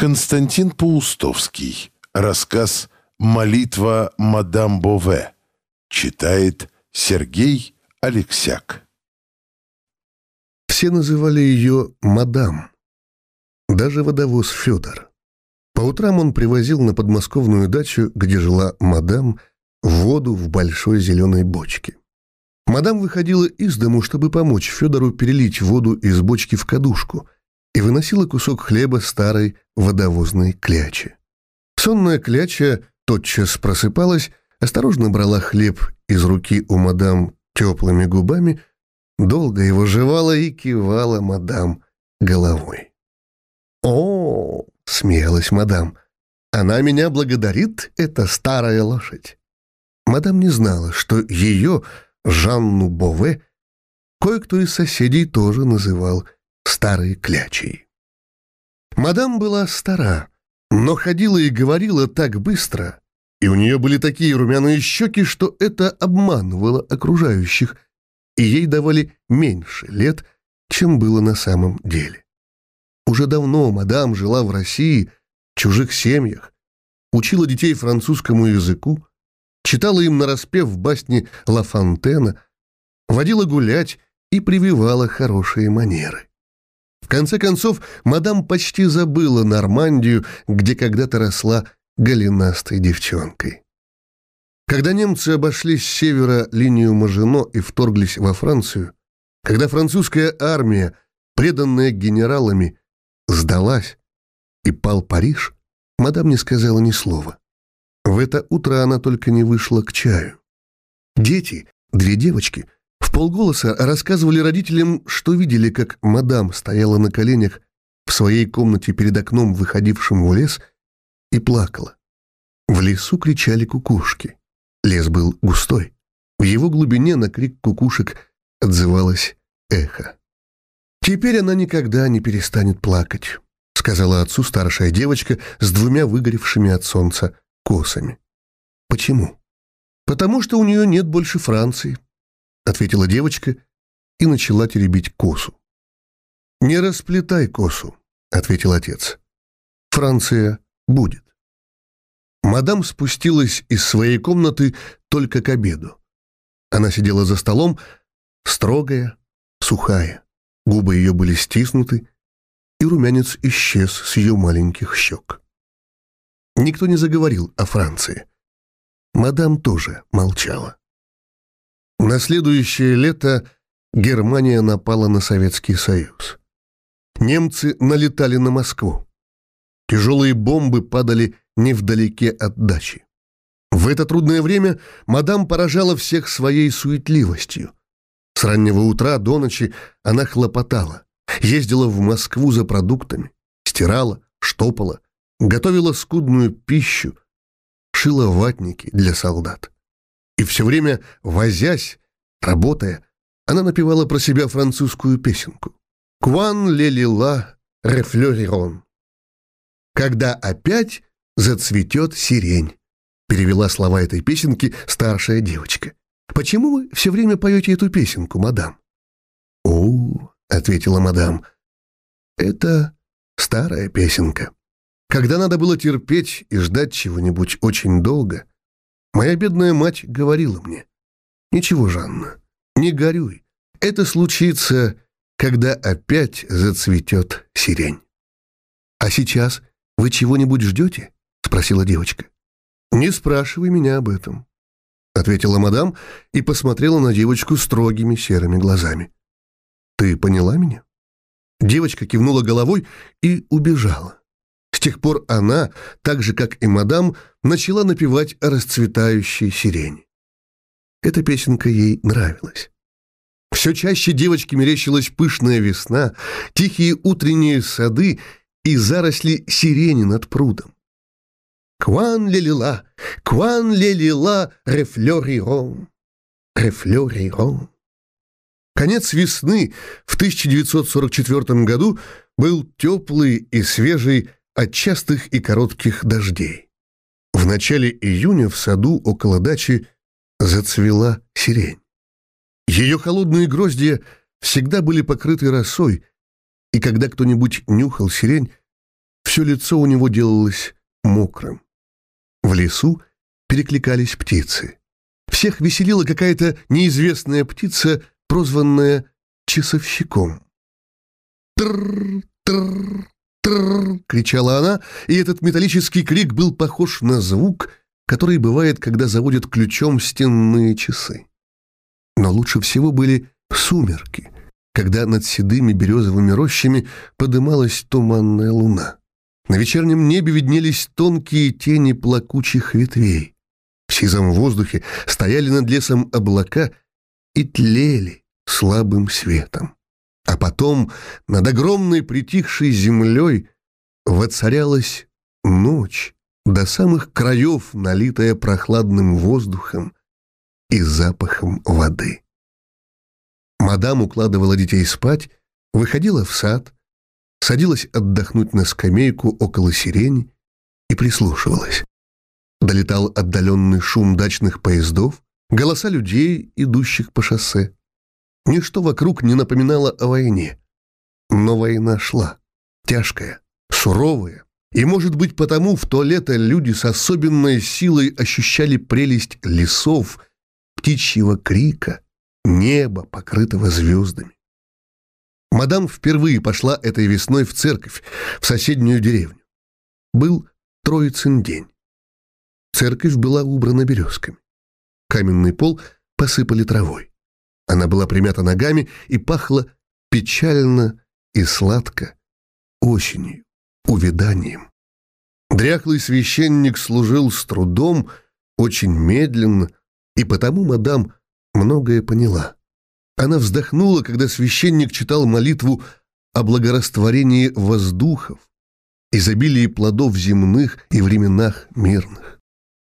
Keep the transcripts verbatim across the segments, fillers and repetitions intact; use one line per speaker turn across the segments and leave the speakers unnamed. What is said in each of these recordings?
Константин Паустовский. Рассказ «Молитва мадам Бове». Читает Сергей Алексяк.
Все называли ее мадам. Даже водовоз Федор. По утрам он привозил на подмосковную дачу, где жила мадам, воду в большой зеленой бочке. Мадам выходила из дому, чтобы помочь Федору перелить воду из бочки в кадушку, и выносила кусок хлеба старой водовозной клячи. Сонная кляча тотчас просыпалась, осторожно брала хлеб из руки у мадам теплыми губами, долго его жевала и кивала мадам головой. «О, — смеялась мадам, — она меня благодарит, эта старая лошадь». Мадам не знала, что ее, Жанну Бове, кое-кто из соседей тоже называл старой клячей. Мадам была стара, но ходила и говорила так быстро, и у нее были такие румяные щеки, что это обманывало окружающих, и ей давали меньше лет, чем было на самом деле. Уже давно мадам жила в России, в чужих семьях, учила детей французскому языку, читала им нараспев басни Ла Фонтена, водила гулять и прививала хорошие манеры. В конце концов, мадам почти забыла Нормандию, где когда-то росла голенастой девчонкой. Когда немцы обошли с севера линию Мажино и вторглись во Францию, когда французская армия, преданная генералами, сдалась и пал Париж, мадам не сказала ни слова. В это утро она только не вышла к чаю. Дети, две девочки, вполголоса рассказывали родителям, что видели, как мадам стояла на коленях в своей комнате перед окном, выходившим в лес, и плакала. В лесу кричали кукушки. Лес был густой. В его глубине на крик кукушек отзывалось эхо. «Теперь она никогда не перестанет плакать», — сказала отцу старшая девочка с двумя выгоревшими от солнца косами. «Почему?» «Потому что у нее нет больше Франции», — ответила девочка и начала теребить косу. «Не расплетай косу», — ответил отец. «Франция будет». Мадам спустилась из своей комнаты только к обеду. Она сидела за столом, строгая, сухая. Губы ее были стиснуты, и румянец исчез с ее маленьких щек. Никто не заговорил о Франции. Мадам тоже молчала. На следующее лето Германия напала на Советский Союз. Немцы налетали на Москву. Тяжелые бомбы падали невдалеке от дачи. В это трудное время мадам поражала всех своей суетливостью. С раннего утра до ночи она хлопотала, ездила в Москву за продуктами, стирала, штопала, готовила скудную пищу, шила ватники для солдат. И все время, возясь, работая, она напевала про себя французскую песенку «Куан ле лила рефлерирон» «Когда опять зацветет сирень», перевела слова этой песенки старшая девочка. «Почему вы все время поете эту песенку, мадам?» «О, — ответила мадам, — это старая песенка. Когда надо было терпеть и ждать чего-нибудь очень долго, моя бедная мать говорила мне: «Ничего, Жанна, не горюй, это случится, когда опять зацветет сирень». «А сейчас вы чего-нибудь ждете?» — спросила девочка. «Не спрашивай меня об этом», — ответила мадам и посмотрела на девочку строгими серыми глазами. «Ты поняла меня?» Девочка кивнула головой и убежала. С тех пор она, так же, как и мадам, начала напевать о расцветающей сирени. Эта песенка ей нравилась. Все чаще девочке мерещилась пышная весна, тихие утренние сады и заросли сирени над прудом. «Куан ле-лила, куан ле-лила, рефлерирон, рефлерирон». Конец весны в тысяча девятьсот сорок четвёртом году был теплый и свежий от частых и коротких дождей. В начале июня в саду около дачи зацвела сирень. Ее холодные гроздья всегда были покрыты росой, и когда кто-нибудь нюхал сирень, все лицо у него делалось мокрым. В лесу перекликались птицы. Всех веселила какая-то неизвестная птица, прозванная часовщиком. «Трррр, трррр, трррр!» — кричала она, и этот металлический крик был похож на звук, который бывает, когда заводят ключом стенные часы. Но лучше всего были сумерки, когда над седыми березовыми рощами подымалась туманная луна. На вечернем небе виднелись тонкие тени плакучих ветвей. В сизом воздухе стояли над лесом облака и тлели слабым светом. А потом над огромной притихшей землей воцарялась ночь, до самых краев налитая прохладным воздухом и запахом воды. Мадам укладывала детей спать, выходила в сад, садилась отдохнуть на скамейку около сирени и прислушивалась. Долетал отдаленный шум дачных поездов, голоса людей, идущих по шоссе. Ничто вокруг не напоминало о войне. Но война шла, тяжкая, суровая, и, может быть, потому в то лето люди с особенной силой ощущали прелесть лесов, птичьего крика, неба, покрытого звездами. Мадам впервые пошла этой весной в церковь, в соседнюю деревню. Был Троицын день. Церковь была убрана березками. Каменный пол посыпали травой. Она была примята ногами и пахла печально и сладко осенью, увяданием. Дряхлый священник служил с трудом, очень медленно, и потому мадам многое поняла. Она вздохнула, когда священник читал молитву о благорастворении воздухов, изобилии плодов земных и временах мирных.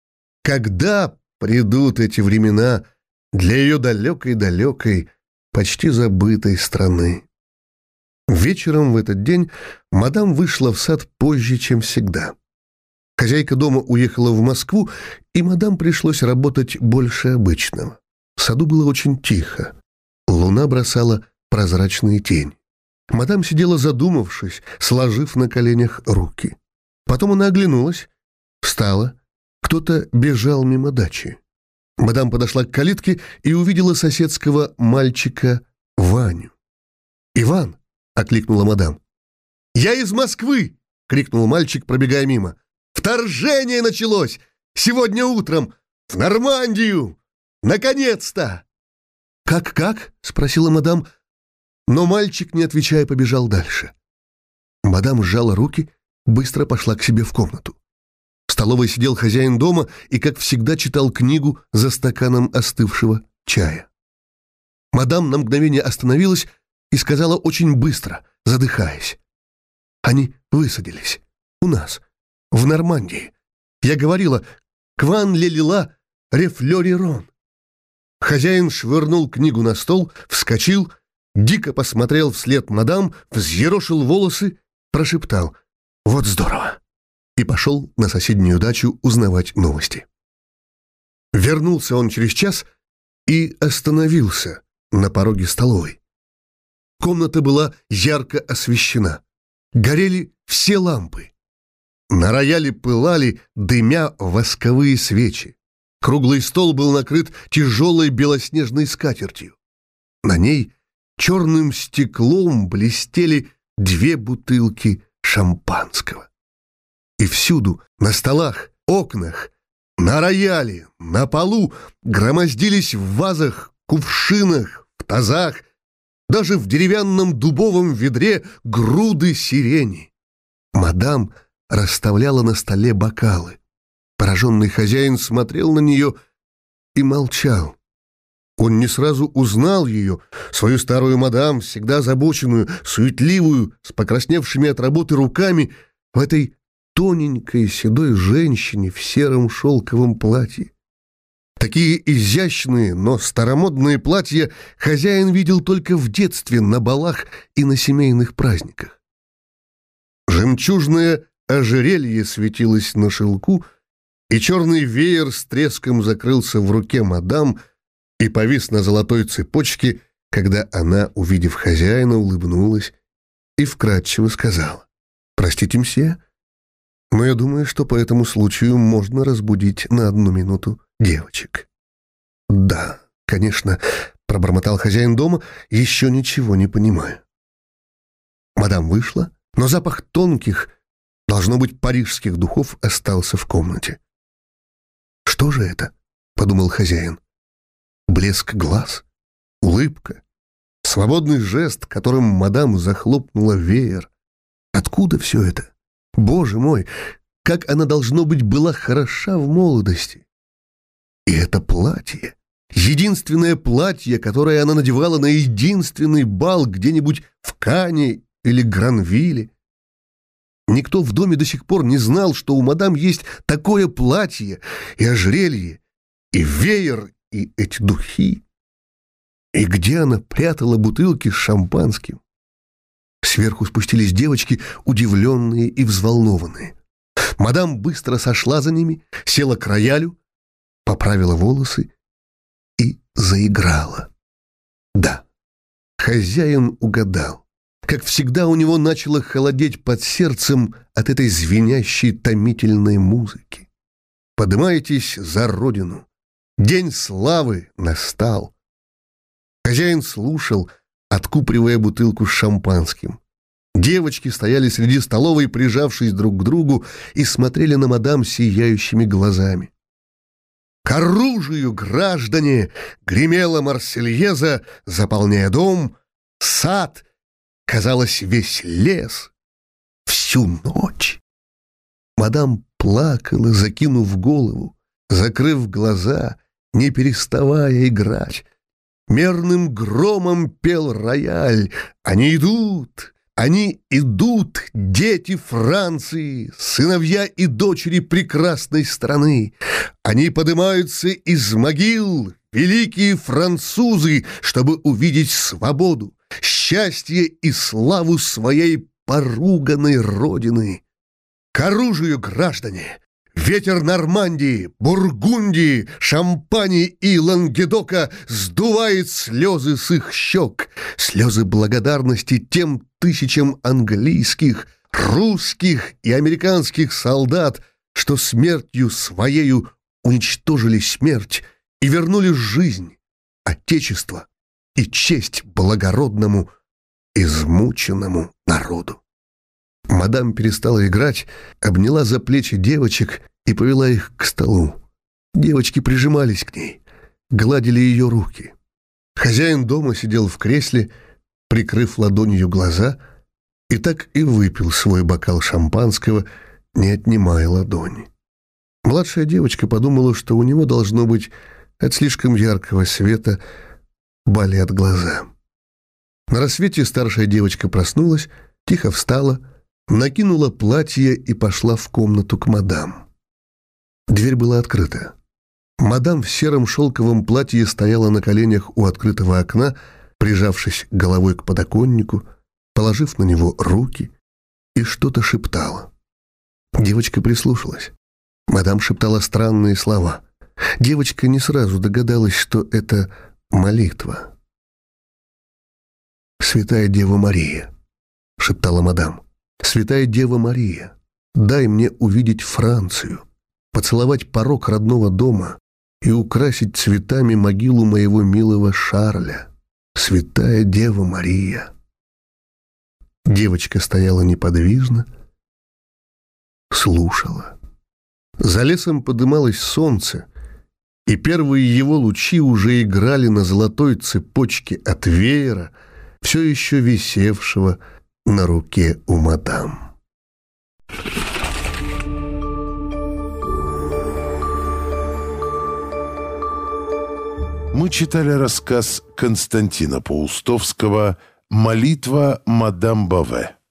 Когда придут эти времена для ее далекой-далекой, почти забытой страны? Вечером в этот день мадам вышла в сад позже, чем всегда. Хозяйка дома уехала в Москву, и мадам пришлось работать больше обычного. В саду было очень тихо. Луна бросала прозрачные тени. Мадам сидела задумавшись, сложив на коленях руки. Потом она оглянулась, встала. Кто-то бежал мимо дачи. Мадам подошла к калитке и увидела соседского мальчика Ваню. «Иван!» — окликнула мадам. «Я из Москвы!» — крикнул мальчик, пробегая мимо. «Вторжение началось! Сегодня утром! В Нормандию! Наконец-то!» «Как-как?» — спросила мадам. Но мальчик, не отвечая, побежал дальше. Мадам сжала руки, быстро пошла к себе в комнату. В столовой сидел хозяин дома и, как всегда, читал книгу за стаканом остывшего чая. Мадам на мгновение остановилась и сказала очень быстро, задыхаясь. «Они высадились. У нас. В Нормандии. Я говорила, кван лелила рефлёрирон». Хозяин швырнул книгу на стол, вскочил, дико посмотрел вслед мадам, взъерошил волосы, прошептал «Вот здорово!» и пошел на соседнюю дачу узнавать новости. Вернулся он через час и остановился на пороге столовой. Комната была ярко освещена. Горели все лампы. На рояле пылали, дымя, восковые свечи. Круглый стол был накрыт тяжелой белоснежной скатертью. На ней черным стеклом блестели две бутылки шампанского. И всюду, на столах, окнах, на рояле, на полу громоздились в вазах, кувшинах, в тазах, даже в деревянном дубовом ведре груды сирени. Мадам расставляла на столе бокалы. Пораженный хозяин смотрел на нее и молчал. Он не сразу узнал ее, свою старую мадам, всегда озабоченную, суетливую, с покрасневшими от работы руками, в этой тоненькой седой женщине в сером шелковом платье. Такие изящные, но старомодные платья хозяин видел только в детстве на балах и на семейных праздниках. Жемчужное ожерелье светилось на шелку, и черный веер с треском закрылся в руке мадам и повис на золотой цепочке, когда она, увидев хозяина, улыбнулась и вкратчиво сказала: «Простите, мсье, но я думаю, что по этому случаю можно разбудить на одну минуту девочек». «Да, конечно», — пробормотал хозяин дома, еще ничего не понимая. Мадам вышла, но запах тонких, должно быть, парижских духов остался в комнате. «Что же это?» — подумал хозяин. Блеск глаз, улыбка, свободный жест, которым мадам захлопнула веер. Откуда все это? Боже мой, как она, должно быть, была хороша в молодости! И это платье, единственное платье, которое она надевала на единственный бал где-нибудь в Кане или Гранвилле. Никто в доме до сих пор не знал, что у мадам есть такое платье и ожерелье, и веер, и эти духи. И где она прятала бутылки с шампанским? Сверху спустились девочки, удивленные и взволнованные. Мадам быстро сошла за ними, села к роялю, поправила волосы и заиграла. Да, хозяин угадал. Как всегда, у него начало холодеть под сердцем от этой звенящей томительной музыки. «Подымайтесь за родину! День славы настал!» Хозяин слушал, откупоривая бутылку с шампанским. Девочки стояли среди столовой, прижавшись друг к другу, и смотрели на мадам сияющими глазами. «К оружию, граждане!» — гремела Марсельеза, заполняя дом, сад, казалось, весь лес. Всю ночь мадам плакала, закинув голову, закрыв глаза, не переставая играть. Мерным громом пел рояль. «Они идут! Они идут, дети Франции, сыновья и дочери прекрасной страны! Они поднимаются из могил, великие французы, чтобы увидеть свободу, счастье и славу своей поруганной родины! К оружию, граждане! Ветер Нормандии, Бургундии, Шампани и Лангедока сдувает слезы с их щек, слезы благодарности тем тысячам английских, русских и американских солдат, что смертью своею уничтожили смерть и вернули жизнь, отечество и честь благородному, измученному народу. Мадам перестала играть, обняла за плечи девочек и повела их к столу. Девочки прижимались к ней, гладили ее руки. Хозяин дома сидел в кресле, прикрыв ладонью глаза, и так и выпил свой бокал шампанского, не отнимая ладони. Младшая девочка подумала, что у него, должно быть, от слишком яркого света болят глаза. На рассвете старшая девочка проснулась, тихо встала, накинула платье и пошла в комнату к мадам. Дверь была открыта. Мадам в сером шелковом платье стояла на коленях у открытого окна, прижавшись головой к подоконнику, положив на него руки, и что-то шептала. Девочка прислушалась. Мадам шептала странные слова. Девочка не сразу догадалась, что это молитва. «Святая Дева Мария», — шептала мадам, — «Святая Дева Мария, дай мне увидеть Францию, поцеловать порог родного дома и украсить цветами могилу моего милого Шарля. Святая Дева Мария». Девочка стояла неподвижно, слушала. За лесом подымалось солнце, и первые его лучи уже играли на золотой цепочке от веера, все еще висевшего на руке у мадам.
Мы читали рассказ Константина Паустовского «Молитва мадам Бове».